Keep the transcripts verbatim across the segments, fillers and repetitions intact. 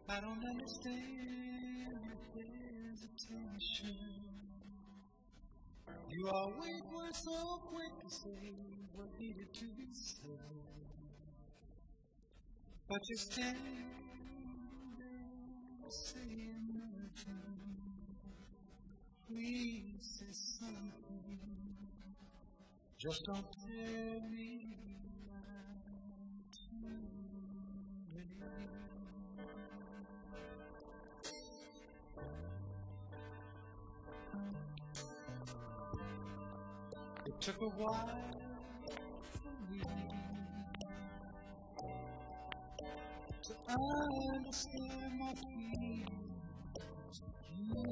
I don't understand your hesitation. You always were so quick to say what needed to be said, but you're standing there saying nothing. Please say something. Just don't tell me I'm too late. It took a while for me to understand my feelings for you.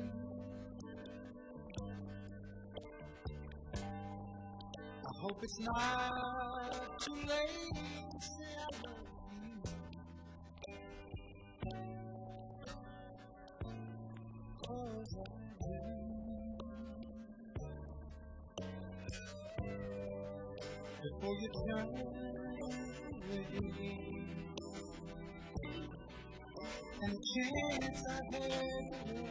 I hope it's not too late to say I love you, 'cause I do. Before you turn away, and the chance I had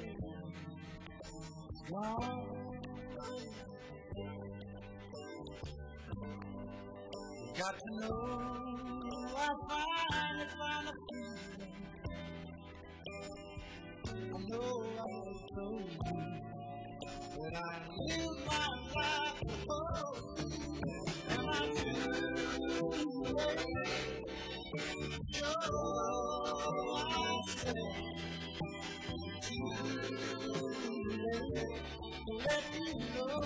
gone. Got to know I finally found a feeling. I know I told you that I live my life for you. Am I too late? Sure, I say too late to let you know.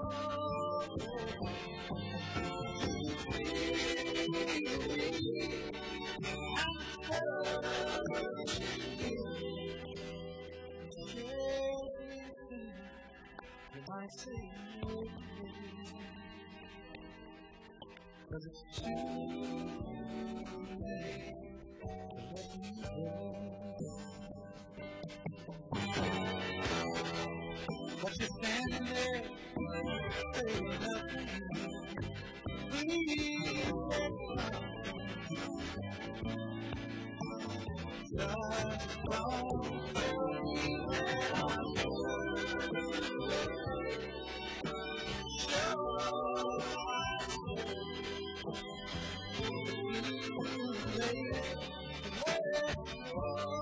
I'm if I say no, 'cause it's too late to let me go. But you're standing there saying nothing. Please let me just don't tell me that I'm sure too late to let go.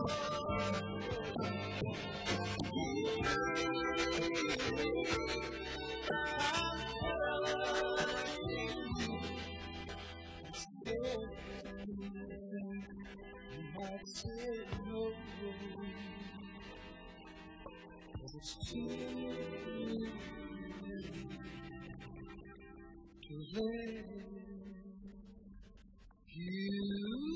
I said no, 'cause it's too late to let you